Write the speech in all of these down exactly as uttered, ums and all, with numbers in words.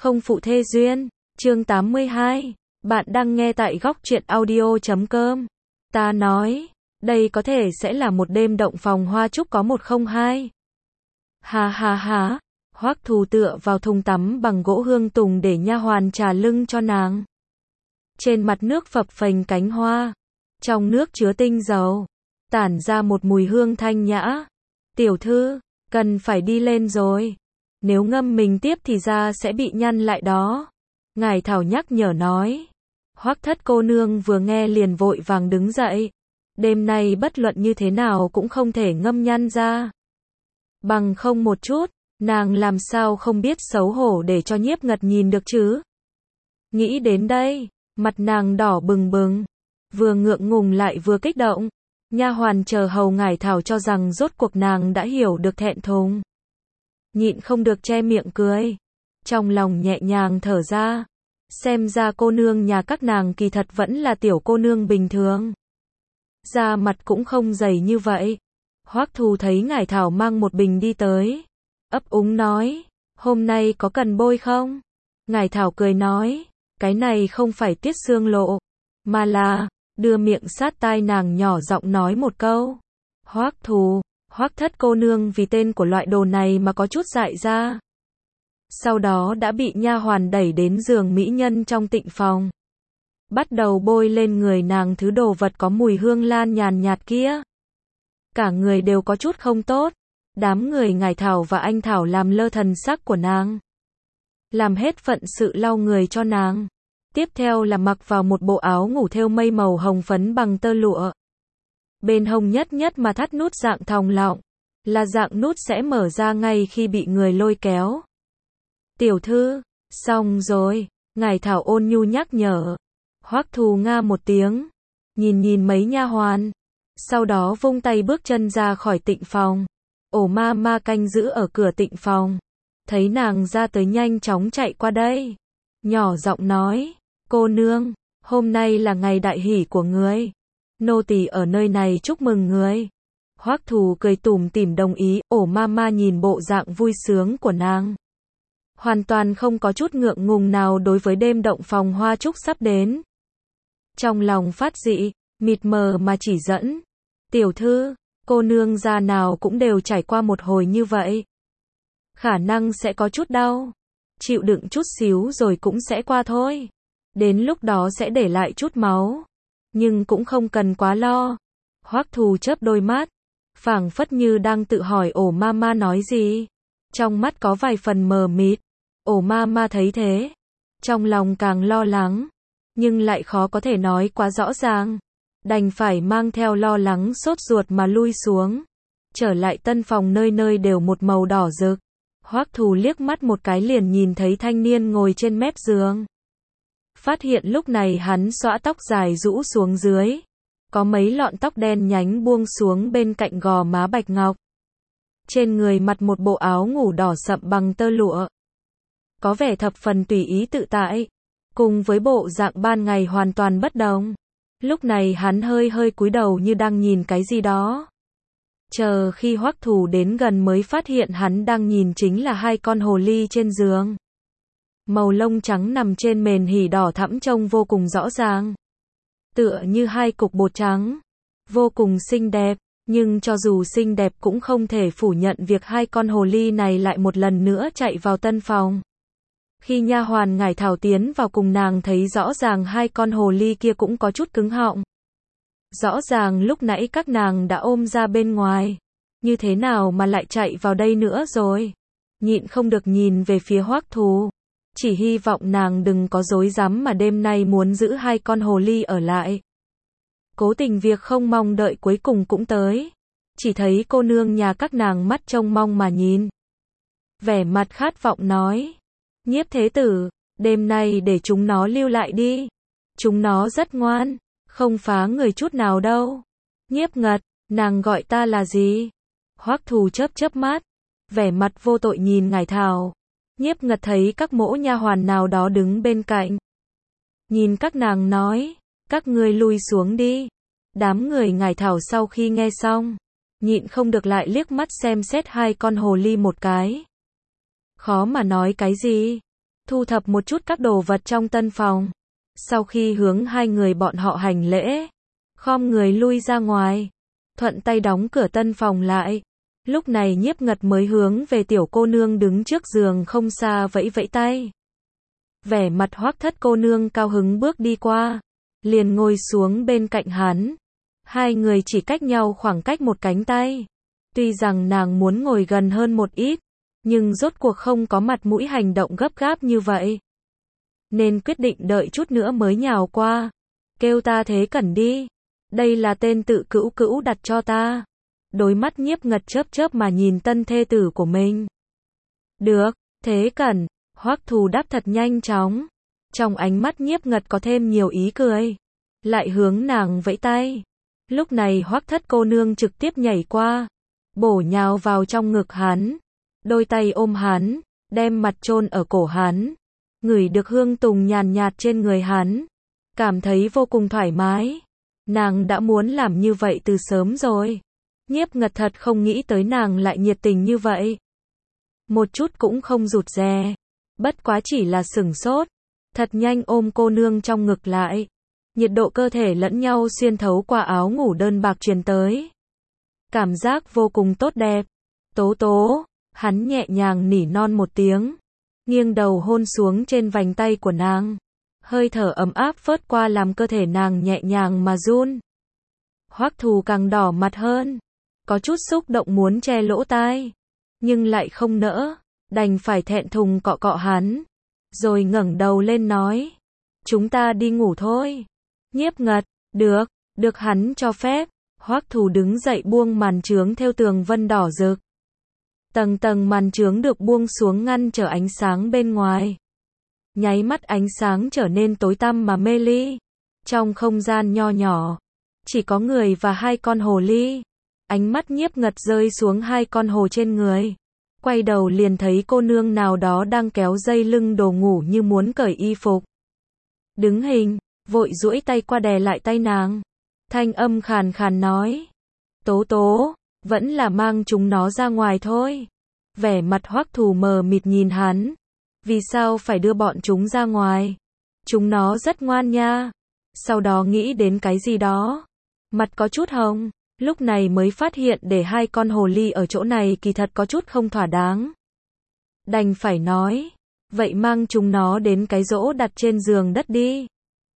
không phụ thê duyên. Chương tám mươi hai. Bạn đang nghe tại góc truyện audio chấm com. Ta nói, đây có thể sẽ là một đêm động phòng hoa trúc có một không hai. Ha ha ha. Hoắc Thù tựa vào thùng tắm bằng gỗ hương tùng để nha hoàn trà lưng cho nàng. Trên mặt nước phập phềnh cánh hoa, trong nước chứa tinh dầu, tản ra một mùi hương thanh nhã. Tiểu thư, cần phải đi lên rồi. Nếu ngâm mình tiếp thì da sẽ bị nhăn lại đó. Ngài Thảo nhắc nhở nói. Hoắc thất cô nương vừa nghe liền vội vàng đứng dậy. Đêm nay bất luận như thế nào cũng không thể ngâm nhăn ra. Bằng không một chút, nàng làm sao không biết xấu hổ để cho Nhiếp Ngật nhìn được chứ. Nghĩ đến đây, mặt nàng đỏ bừng bừng, vừa ngượng ngùng lại vừa kích động. Nha hoàn chờ hầu Ngải Thảo cho rằng rốt cuộc nàng đã hiểu được thẹn thùng. Nhịn không được che miệng cười. Trong lòng nhẹ nhàng thở ra. Xem ra cô nương nhà các nàng kỳ thật vẫn là tiểu cô nương bình thường. Da mặt cũng không dày như vậy. Hoắc Thù thấy Ngải Thảo mang một bình đi tới. Ấp úng nói, hôm nay có cần bôi không? Ngải Thảo cười nói, cái này không phải tiết xương lộ, mà là, đưa miệng sát tai nàng nhỏ giọng nói một câu. Hoắc Thù, Hoắc thất cô nương vì tên của loại đồ này mà có chút dại ra. Sau đó đã bị nha hoàn đẩy đến giường mỹ nhân trong tịnh phòng. Bắt đầu bôi lên người nàng thứ đồ vật có mùi hương lan nhàn nhạt kia. Cả người đều có chút không tốt. Đám người Ngải Thảo và anh Thảo làm lơ thần sắc của nàng. Làm hết phận sự lau người cho nàng. Tiếp theo là mặc vào một bộ áo ngủ thêu mây màu hồng phấn bằng tơ lụa. Bên hông nhất nhất mà thắt nút dạng thòng lọng. Là dạng nút sẽ mở ra ngay khi bị người lôi kéo. Tiểu thư, xong rồi, Ngải Thảo ôn nhu nhắc nhở. Hoắc Thù nga một tiếng. Nhìn nhìn mấy nha hoàn. Sau đó vung tay bước chân ra khỏi tịnh phòng. Ổ ma ma canh giữ ở cửa tịnh phòng. Thấy nàng ra tới nhanh chóng chạy qua đây. Nhỏ giọng nói, cô nương, hôm nay là ngày đại hỷ của người. Nô tỳ ở nơi này chúc mừng người. Hoắc Thù cười tủm tỉm đồng ý. Ổ ma ma nhìn bộ dạng vui sướng của nàng. Hoàn toàn không có chút ngượng ngùng nào đối với đêm động phòng hoa trúc sắp đến. Trong lòng phát dị, mịt mờ mà chỉ dẫn. Tiểu thư, cô nương già nào cũng đều trải qua một hồi như vậy. Khả năng sẽ có chút đau. Chịu đựng chút xíu rồi cũng sẽ qua thôi. Đến lúc đó sẽ để lại chút máu. Nhưng cũng không cần quá lo. Hoắc Thù chớp đôi mắt. Phảng phất như đang tự hỏi ổ ma ma nói gì. Trong mắt có vài phần mờ mịt. Ổ ma ma thấy thế. Trong lòng càng lo lắng. Nhưng lại khó có thể nói quá rõ ràng. Đành phải mang theo lo lắng sốt ruột mà lui xuống. Trở lại tân phòng nơi nơi đều một màu đỏ rực. Hoắc Thù liếc mắt một cái liền nhìn thấy thanh niên ngồi trên mép giường. Phát hiện lúc này hắn xõa tóc dài rũ xuống dưới. Có mấy lọn tóc đen nhánh buông xuống bên cạnh gò má bạch ngọc. Trên người mặc một bộ áo ngủ đỏ sậm bằng tơ lụa. Có vẻ thập phần tùy ý tự tại. Cùng với bộ dạng ban ngày hoàn toàn bất đồng. Lúc này hắn hơi hơi cúi đầu như đang nhìn cái gì đó. Chờ khi Hoắc Thù đến gần mới phát hiện hắn đang nhìn chính là hai con hồ ly trên giường. Màu lông trắng nằm trên mền hỉ đỏ thẫm trông vô cùng rõ ràng. Tựa như hai cục bột trắng. Vô cùng xinh đẹp. Nhưng cho dù xinh đẹp cũng không thể phủ nhận việc hai con hồ ly này lại một lần nữa chạy vào tân phòng. Khi nha hoàn Ngải Thảo tiến vào cùng nàng thấy rõ ràng hai con hồ ly kia cũng có chút cứng họng. Rõ ràng lúc nãy các nàng đã ôm ra bên ngoài. Như thế nào mà lại chạy vào đây nữa rồi? Nhịn không được nhìn về phía Hoắc Thù. Chỉ hy vọng nàng đừng có dối dám mà đêm nay muốn giữ hai con hồ ly ở lại. Cố tình việc không mong đợi cuối cùng cũng tới. Chỉ thấy cô nương nhà các nàng mắt trông mong mà nhìn. Vẻ mặt khát vọng nói. Nhiếp thế tử, đêm nay để chúng nó lưu lại đi. Chúng nó rất ngoan, không phá người chút nào đâu. Nhiếp Ngật, nàng gọi ta là gì? Hoắc Thù chớp chớp mắt, vẻ mặt vô tội nhìn Ngải Thảo. Nhiếp Ngật thấy các mỗ nha hoàn nào đó đứng bên cạnh. Nhìn các nàng nói, các ngươi lui xuống đi. Đám người Ngải Thảo sau khi nghe xong, nhịn không được lại liếc mắt xem xét hai con hồ ly một cái. Khó mà nói cái gì. thu thập một chút các đồ vật trong tân phòng. Sau khi hướng hai người bọn họ hành lễ, khom người lui ra ngoài, thuận tay đóng cửa tân phòng lại. Lúc này Nhiếp Ngật mới hướng về tiểu cô nương đứng trước giường không xa vẫy vẫy tay. Vẻ mặt Hoắc Thất cô nương cao hứng bước đi qua, liền ngồi xuống bên cạnh hắn. Hai người chỉ cách nhau khoảng cách một cánh tay. Tuy rằng nàng muốn ngồi gần hơn một ít, nhưng rốt cuộc không có mặt mũi hành động gấp gáp như vậy, nên quyết định đợi chút nữa mới nhào qua. Kêu ta Thế Cẩn đi. Đây là tên tự cữu cữu đặt cho ta. Đôi mắt Nhiếp Ngật chớp chớp mà nhìn tân thê tử của mình. Được, Thế Cẩn. Hoắc Thù đáp thật nhanh chóng. Trong ánh mắt Nhiếp Ngật có thêm nhiều ý cười. Lại hướng nàng vẫy tay. Lúc này Hoắc Thất cô nương trực tiếp nhảy qua, bổ nhào vào trong ngực hắn. Đôi tay ôm hắn, đem mặt chôn ở cổ hắn. Ngửi được hương tùng nhàn nhạt trên người hắn. Cảm thấy vô cùng thoải mái. Nàng đã muốn làm như vậy từ sớm rồi. Nhiếp Ngật thật không nghĩ tới nàng lại nhiệt tình như vậy. Một chút cũng không rụt rè. Bất quá chỉ là sửng sốt. Thật nhanh ôm cô nương trong ngực lại. Nhiệt độ cơ thể lẫn nhau xuyên thấu qua áo ngủ đơn bạc truyền tới. Cảm giác vô cùng tốt đẹp. Tố tố, hắn nhẹ nhàng nỉ non một tiếng. Nghiêng đầu hôn xuống trên vành tay của nàng. Hơi thở ấm áp phớt qua làm cơ thể nàng nhẹ nhàng mà run. Hoắc Thù càng đỏ mặt hơn. Có chút xúc động muốn che lỗ tai. Nhưng lại không nỡ. Đành phải thẹn thùng cọ cọ hắn. Rồi ngẩng đầu lên nói. Chúng ta đi ngủ thôi. Nhiếp Ngật, được, được hắn cho phép. Hoắc Thù đứng dậy buông màn chướng theo tường vân đỏ rực. Tầng tầng màn chướng được buông xuống ngăn trở ánh sáng bên ngoài. Nháy mắt ánh sáng trở nên tối tăm mà mê ly. Trong không gian nho nhỏ, chỉ có người và hai con hồ ly. Ánh mắt Nhiếp Ngật rơi xuống hai con hồ trên người. Quay đầu liền thấy cô nương nào đó đang kéo dây lưng đồ ngủ như muốn cởi y phục. Đứng hình, vội duỗi tay qua đè lại tay nàng. Thanh âm khàn khàn nói. Tố tố, vẫn là mang chúng nó ra ngoài thôi. Vẻ mặt Hoắc Thù mờ mịt nhìn hắn. Vì sao phải đưa bọn chúng ra ngoài? Chúng nó rất ngoan nha. Sau đó nghĩ đến cái gì đó. Mặt có chút hồng. Lúc này mới phát hiện để hai con hồ ly ở chỗ này kỳ thật có chút không thỏa đáng. Đành phải nói. Vậy mang chúng nó đến cái rỗ đặt trên giường đất đi.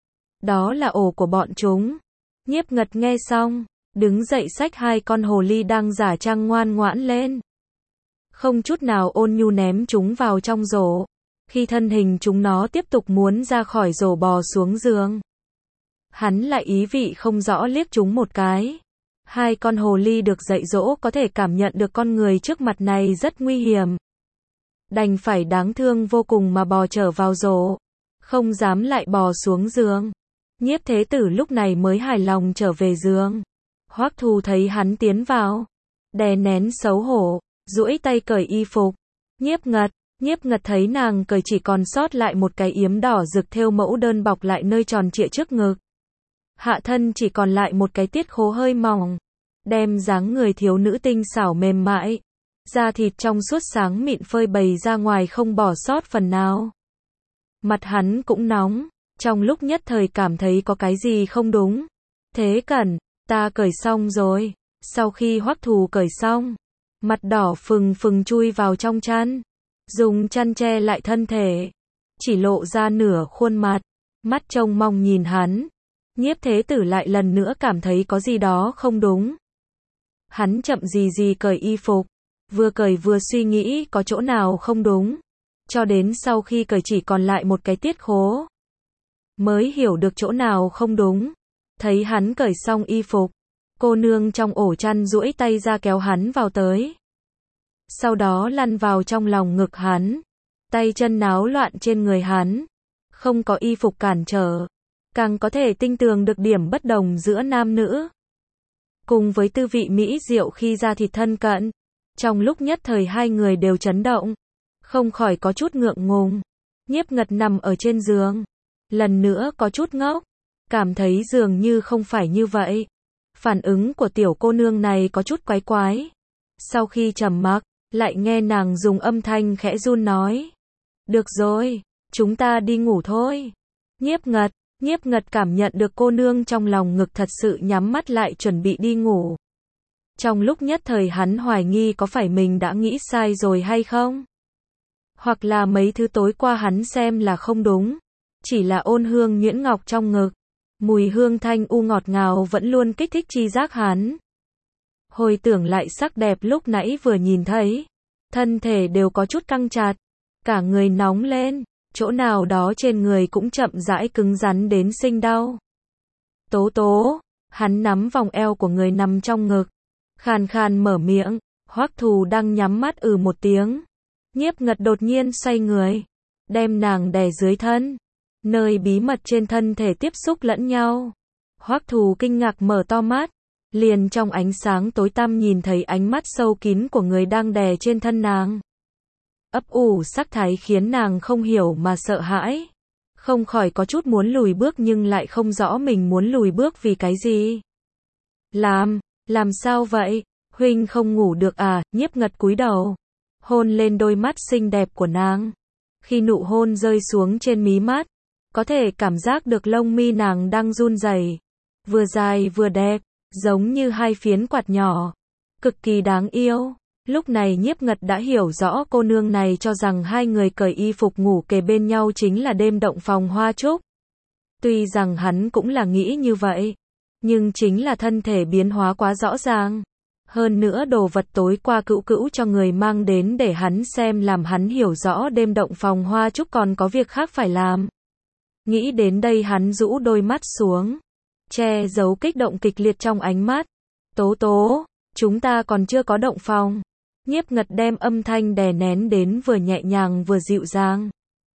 Đó là ổ của bọn chúng. Nhiếp Ngật nghe xong, đứng dậy xách hai con hồ ly đang giả trang ngoan ngoãn lên. Không chút nào ôn nhu ném chúng vào trong rổ. Khi thân hình chúng nó tiếp tục muốn ra khỏi rổ bò xuống giường. Hắn lại ý vị không rõ liếc chúng một cái. Hai con hồ ly được dạy dỗ có thể cảm nhận được con người trước mặt này rất nguy hiểm. Đành phải đáng thương vô cùng mà bò trở vào rổ. Không dám lại bò xuống giường. Nhiếp Thế Tử lúc này mới hài lòng trở về giường. Hoắc Thù thấy hắn tiến vào, đè nén xấu hổ, duỗi tay cởi y phục. Nhiếp Ngật, Nhiếp Ngật thấy nàng cởi chỉ còn sót lại một cái yếm đỏ rực thêu mẫu đơn bọc lại nơi tròn trịa trước ngực. Hạ thân chỉ còn lại một cái tiết khố hơi mỏng, đem dáng người thiếu nữ tinh xảo mềm mại, da thịt trong suốt sáng mịn phơi bày ra ngoài không bỏ sót phần nào. Mặt hắn cũng nóng, trong lúc nhất thời cảm thấy có cái gì không đúng. Thế Cẩn, ta cởi xong rồi. Sau khi Hoắc Thù cởi xong, mặt đỏ phừng phừng chui vào trong chăn, dùng chăn che lại thân thể, chỉ lộ ra nửa khuôn mặt, mắt trông mong nhìn hắn. Nhiếp Thế Tử lại lần nữa cảm thấy có gì đó không đúng. Hắn chậm gì gì cởi y phục, vừa cởi vừa suy nghĩ có chỗ nào không đúng, cho đến sau khi cởi chỉ còn lại một cái tiết khố, mới hiểu được chỗ nào không đúng. Thấy hắn cởi xong y phục, cô nương trong ổ chăn duỗi tay ra kéo hắn vào tới. Sau đó lăn vào trong lòng ngực hắn, tay chân náo loạn trên người hắn. Không có y phục cản trở, càng có thể tinh tường được điểm bất đồng giữa nam nữ. Cùng với tư vị mỹ diệu khi da thịt thân cận, trong lúc nhất thời hai người đều chấn động, không khỏi có chút ngượng ngùng. Nhiếp Ngật nằm ở trên giường, lần nữa có chút ngốc, cảm thấy dường như không phải như vậy. Phản ứng của tiểu cô nương này có chút quái quái. Sau khi trầm mặc, lại nghe nàng dùng âm thanh khẽ run nói. Được rồi, chúng ta đi ngủ thôi. Nhiếp Ngật, Nhiếp Ngật cảm nhận được cô nương trong lòng ngực thật sự nhắm mắt lại chuẩn bị đi ngủ. Trong lúc nhất thời hắn hoài nghi có phải mình đã nghĩ sai rồi hay không? Hoặc là mấy thứ tối qua hắn xem là không đúng. Chỉ là ôn hương nhuyễn ngọc trong ngực. Mùi hương thanh u ngọt ngào vẫn luôn kích thích chi giác hắn. Hồi tưởng lại sắc đẹp lúc nãy vừa nhìn thấy. Thân thể đều có chút căng chặt. Cả người nóng lên. Chỗ nào đó trên người cũng chậm rãi cứng rắn đến sinh đau. Tố tố. Hắn nắm vòng eo của người nằm trong ngực. Khàn khàn mở miệng. Hoắc Thù đang nhắm mắt ừ một tiếng. Nhiếp Ngật đột nhiên xoay người. Đem nàng đè dưới thân. Nơi bí mật trên thân thể tiếp xúc lẫn nhau. Hoắc Thù kinh ngạc mở to mắt. Liền trong ánh sáng tối tăm nhìn thấy ánh mắt sâu kín của người đang đè trên thân nàng. Ấp ủ sắc thái khiến nàng không hiểu mà sợ hãi. Không khỏi có chút muốn lùi bước nhưng lại không rõ mình muốn lùi bước vì cái gì. Làm, làm sao vậy? Huynh không ngủ được à? Nhiếp Ngật cúi đầu. Hôn lên đôi mắt xinh đẹp của nàng. Khi nụ hôn rơi xuống trên mí mắt. Có thể cảm giác được lông mi nàng đang run rẩy. Vừa dài vừa đẹp. Giống như hai phiến quạt nhỏ. Cực kỳ đáng yêu. Lúc này Nhiếp Ngật đã hiểu rõ cô nương này cho rằng hai người cởi y phục ngủ kề bên nhau chính là đêm động phòng hoa trúc. Tuy rằng hắn cũng là nghĩ như vậy. Nhưng chính là thân thể biến hóa quá rõ ràng. Hơn nữa đồ vật tối qua Cữu Cữu cho người mang đến để hắn xem làm hắn hiểu rõ đêm động phòng hoa trúc còn có việc khác phải làm. Nghĩ đến đây hắn rũ đôi mắt xuống. Che giấu kích động kịch liệt trong ánh mắt. Tố tố, chúng ta còn chưa có động phòng. Nhiếp Ngật đem âm thanh đè nén đến vừa nhẹ nhàng vừa dịu dàng.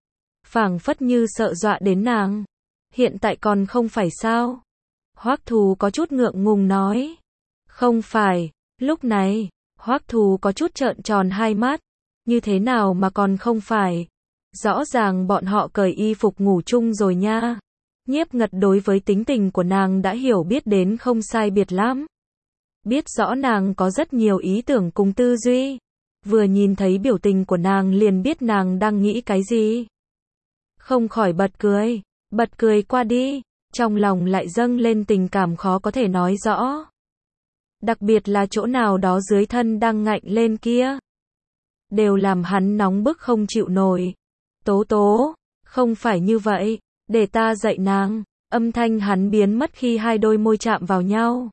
Phảng phất như sợ dọa đến nàng. Hiện tại còn không phải sao? Hoắc Thù có chút ngượng ngùng nói. Không phải, lúc này, Hoắc Thù có chút trợn tròn hai mắt. Như thế nào mà còn không phải? Rõ ràng bọn họ cởi y phục ngủ chung rồi nha. Nhiếp Ngật đối với tính tình của nàng đã hiểu biết đến không sai biệt lắm. Biết rõ nàng có rất nhiều ý tưởng cùng tư duy. Vừa nhìn thấy biểu tình của nàng liền biết nàng đang nghĩ cái gì. Không khỏi bật cười. Bật cười qua đi. Trong lòng lại dâng lên tình cảm khó có thể nói rõ. Đặc biệt là chỗ nào đó dưới thân đang ngạnh lên kia. Đều làm hắn nóng bức không chịu nổi. Tố tố, không phải như vậy. Để ta dạy nàng. Âm thanh hắn biến mất khi hai đôi môi chạm vào nhau.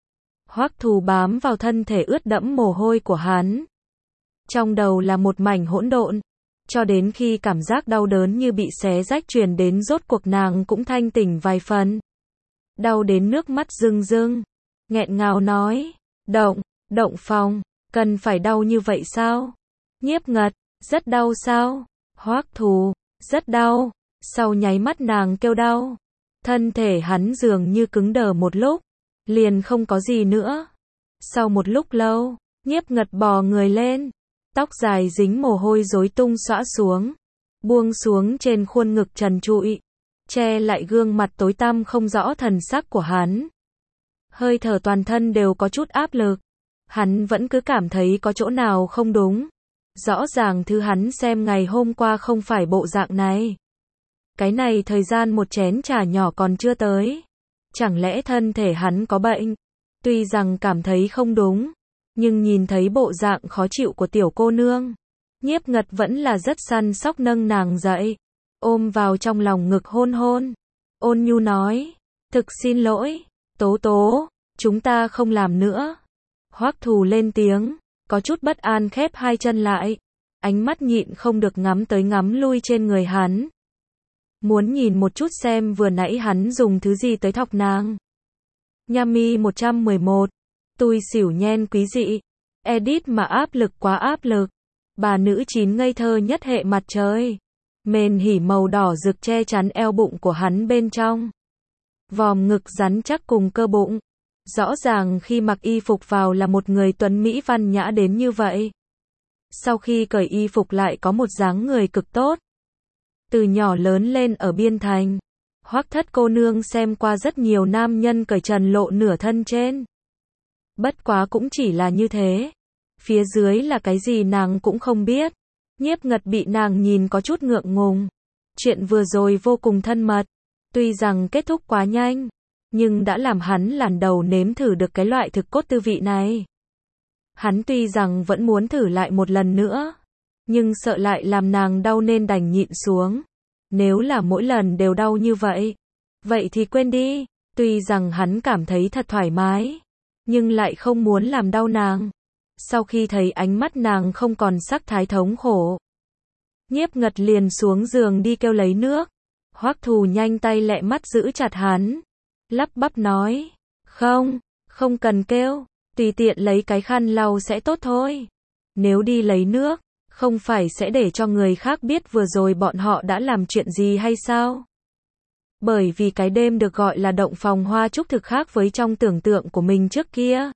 Hoắc Thù bám vào thân thể ướt đẫm mồ hôi của hắn. Trong đầu là một mảnh hỗn độn. Cho đến khi cảm giác đau đớn như bị xé rách truyền đến rốt cuộc nàng cũng thanh tỉnh vài phần. Đau đến nước mắt rưng rưng. Nghẹn ngào nói. Động, động phòng. Cần phải đau như vậy sao? Nhiếp Ngật, rất đau sao? Hoắc Thù, rất đau. Sau nháy mắt nàng kêu đau. Thân thể hắn dường như cứng đờ một lúc. Liền không có gì nữa. Sau một lúc lâu, Nhiếp Ngật bò người lên. Tóc dài dính mồ hôi rối tung xõa xuống. Buông xuống trên khuôn ngực trần trụi. Che lại gương mặt tối tăm không rõ thần sắc của hắn. Hơi thở toàn thân đều có chút áp lực. Hắn vẫn cứ cảm thấy có chỗ nào không đúng. Rõ ràng thứ hắn xem ngày hôm qua không phải bộ dạng này. Cái này thời gian một chén trà nhỏ còn chưa tới. Chẳng lẽ thân thể hắn có bệnh? Tuy rằng cảm thấy không đúng, nhưng nhìn thấy bộ dạng khó chịu của tiểu cô nương, Nhiếp Ngật vẫn là rất săn sóc nâng nàng dậy, ôm vào trong lòng ngực hôn hôn. Ôn nhu nói, thực xin lỗi, tố tố, chúng ta không làm nữa. Hoắc Thù lên tiếng, có chút bất an khép hai chân lại, ánh mắt nhịn không được ngắm tới ngắm lui trên người hắn. Muốn nhìn một chút xem vừa nãy hắn dùng thứ gì tới thọc nàng. Yami một trăm mười một. Tui xỉu nhen quý dị. Edit mà áp lực quá áp lực. Bà nữ chín ngây thơ nhất hệ mặt trời. Mền hỉ màu đỏ rực che chắn eo bụng của hắn bên trong. Vòm ngực rắn chắc cùng cơ bụng. Rõ ràng khi mặc y phục vào là một người tuấn mỹ văn nhã đến như vậy. Sau khi cởi y phục lại có một dáng người cực tốt. Từ nhỏ lớn lên ở Biên Thành, Hoắc Thất cô nương xem qua rất nhiều nam nhân cởi trần lộ nửa thân trên. Bất quá cũng chỉ là như thế. Phía dưới là cái gì nàng cũng không biết. Nhiếp Ngật bị nàng nhìn có chút ngượng ngùng. Chuyện vừa rồi vô cùng thân mật, tuy rằng kết thúc quá nhanh, nhưng đã làm hắn lần đầu nếm thử được cái loại thực cốt tư vị này. Hắn tuy rằng vẫn muốn thử lại một lần nữa, nhưng sợ lại làm nàng đau nên đành nhịn xuống. Nếu là mỗi lần đều đau như vậy, vậy thì quên đi. Tuy rằng hắn cảm thấy thật thoải mái, nhưng lại không muốn làm đau nàng. Sau khi thấy ánh mắt nàng không còn sắc thái thống khổ, Nhiếp Ngật liền xuống giường đi kêu lấy nước. Hoắc Thù nhanh tay lẹ mắt giữ chặt hắn, lắp bắp nói, không, không cần kêu, tùy tiện lấy cái khăn lau sẽ tốt thôi. Nếu đi lấy nước, không phải sẽ để cho người khác biết vừa rồi bọn họ đã làm chuyện gì hay sao? Bởi vì cái đêm được gọi là động phòng hoa trúc thực khác với trong tưởng tượng của mình trước kia.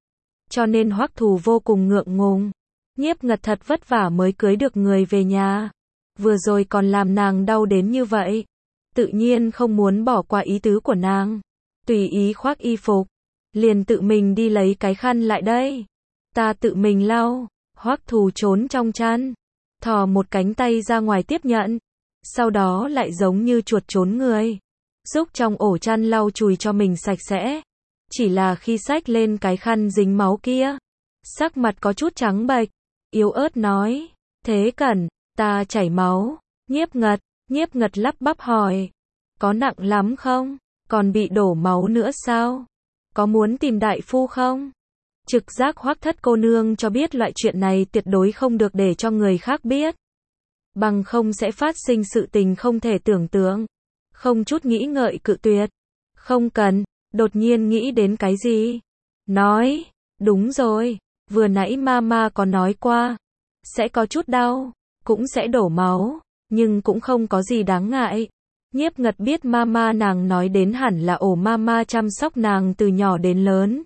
Cho nên Hoắc Thù vô cùng ngượng ngùng. Nhiếp Ngật thật vất vả mới cưới được người về nhà, vừa rồi còn làm nàng đau đến như vậy. Tự nhiên không muốn bỏ qua ý tứ của nàng, tùy ý khoác y phục, liền tự mình đi lấy cái khăn lại đây. Ta tự mình lau. Hoắc Thù trốn trong chăn, thò một cánh tay ra ngoài tiếp nhận, sau đó lại giống như chuột trốn người, giúp trong ổ chăn lau chùi cho mình sạch sẽ. Chỉ là khi xách lên cái khăn dính máu kia, sắc mặt có chút trắng bệch, yếu ớt nói, Thế Cẩn, ta chảy máu. Nhiếp Ngật, Nhiếp Ngật lắp bắp hỏi, có nặng lắm không? Còn bị đổ máu nữa sao? Có muốn tìm đại phu không? Trực giác Hoắc thất cô nương cho biết loại chuyện này tuyệt đối không được để cho người khác biết, bằng không sẽ phát sinh sự tình không thể tưởng tượng. Không chút nghĩ ngợi cự tuyệt, không cần. Đột nhiên nghĩ đến cái gì, nói, đúng rồi, vừa nãy mama có nói qua, sẽ có chút đau, cũng sẽ đổ máu, nhưng cũng không có gì đáng ngại. Nhiếp Ngật biết mama nàng nói đến hẳn là ổ mama chăm sóc nàng từ nhỏ đến lớn.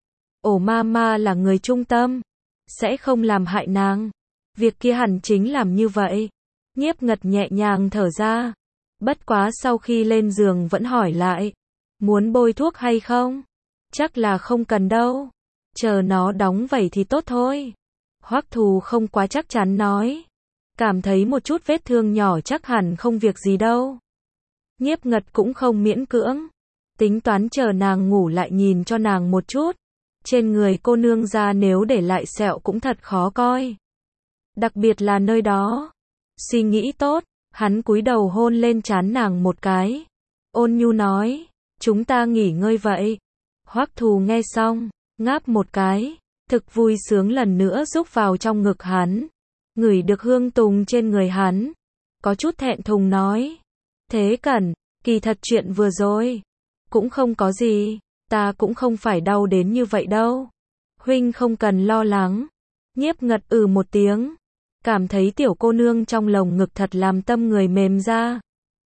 Ổ mama là người trung tâm, sẽ không làm hại nàng. Việc kia hẳn chính làm như vậy. Nhiếp Ngật nhẹ nhàng thở ra. Bất quá sau khi lên giường vẫn hỏi lại, muốn bôi thuốc hay không? Chắc là không cần đâu, chờ nó đóng vảy thì tốt thôi. Hoắc Thù không quá chắc chắn nói, cảm thấy một chút vết thương nhỏ chắc hẳn không việc gì đâu. Nhiếp Ngật cũng không miễn cưỡng, tính toán chờ nàng ngủ lại nhìn cho nàng một chút. Trên người cô nương ra nếu để lại sẹo cũng thật khó coi, đặc biệt là nơi đó. Suy nghĩ tốt, hắn cúi đầu hôn lên trán nàng một cái, ôn nhu nói, chúng ta nghỉ ngơi vậy. Hoắc Thù nghe xong, ngáp một cái, thực vui sướng lần nữa rúc vào trong ngực hắn, ngửi được hương tùng trên người hắn, có chút thẹn thùng nói, Thế Cẩn, kỳ thật chuyện vừa rồi cũng không có gì, ta cũng không phải đau đến như vậy đâu, huynh không cần lo lắng. Nhiếp Ngật ừ một tiếng, cảm thấy tiểu cô nương trong lồng ngực thật làm tâm người mềm ra.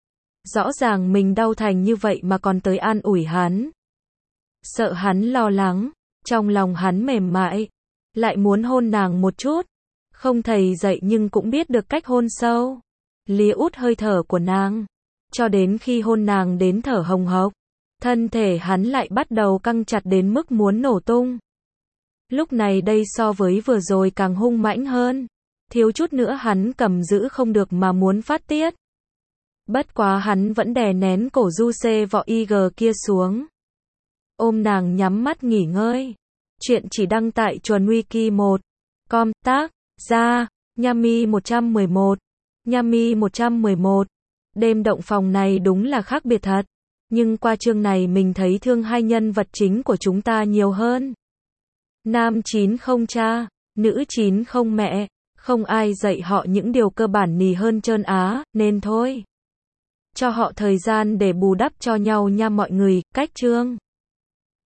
Rõ ràng mình đau thành như vậy mà còn tới an ủi hắn, sợ hắn lo lắng, trong lòng hắn mềm mại, lại muốn hôn nàng một chút. Không thầy dạy nhưng cũng biết được cách hôn sâu, lia út hơi thở của nàng, cho đến khi hôn nàng đến thở hồng hộc, thân thể hắn lại bắt đầu căng chặt đến mức muốn nổ tung. Lúc này đây so với vừa rồi càng hung mãnh hơn, thiếu chút nữa hắn cầm giữ không được mà muốn phát tiết. Bất quá hắn vẫn đè nén cổ du xê vọ i giê kia xuống, ôm nàng nhắm mắt nghỉ ngơi. Chuyện chỉ đăng tại Chuẩn Wiki một chấm com, tác giả Yami một trăm mười một, Yami một trăm mười một. Đêm động phòng này đúng là khác biệt thật, nhưng qua chương này mình thấy thương hai nhân vật chính của chúng ta nhiều hơn. Nam chín không cha, nữ chín không mẹ, không ai dạy họ những điều cơ bản nì hơn trơn á, nên thôi, cho họ thời gian để bù đắp cho nhau nha mọi người. Cách chương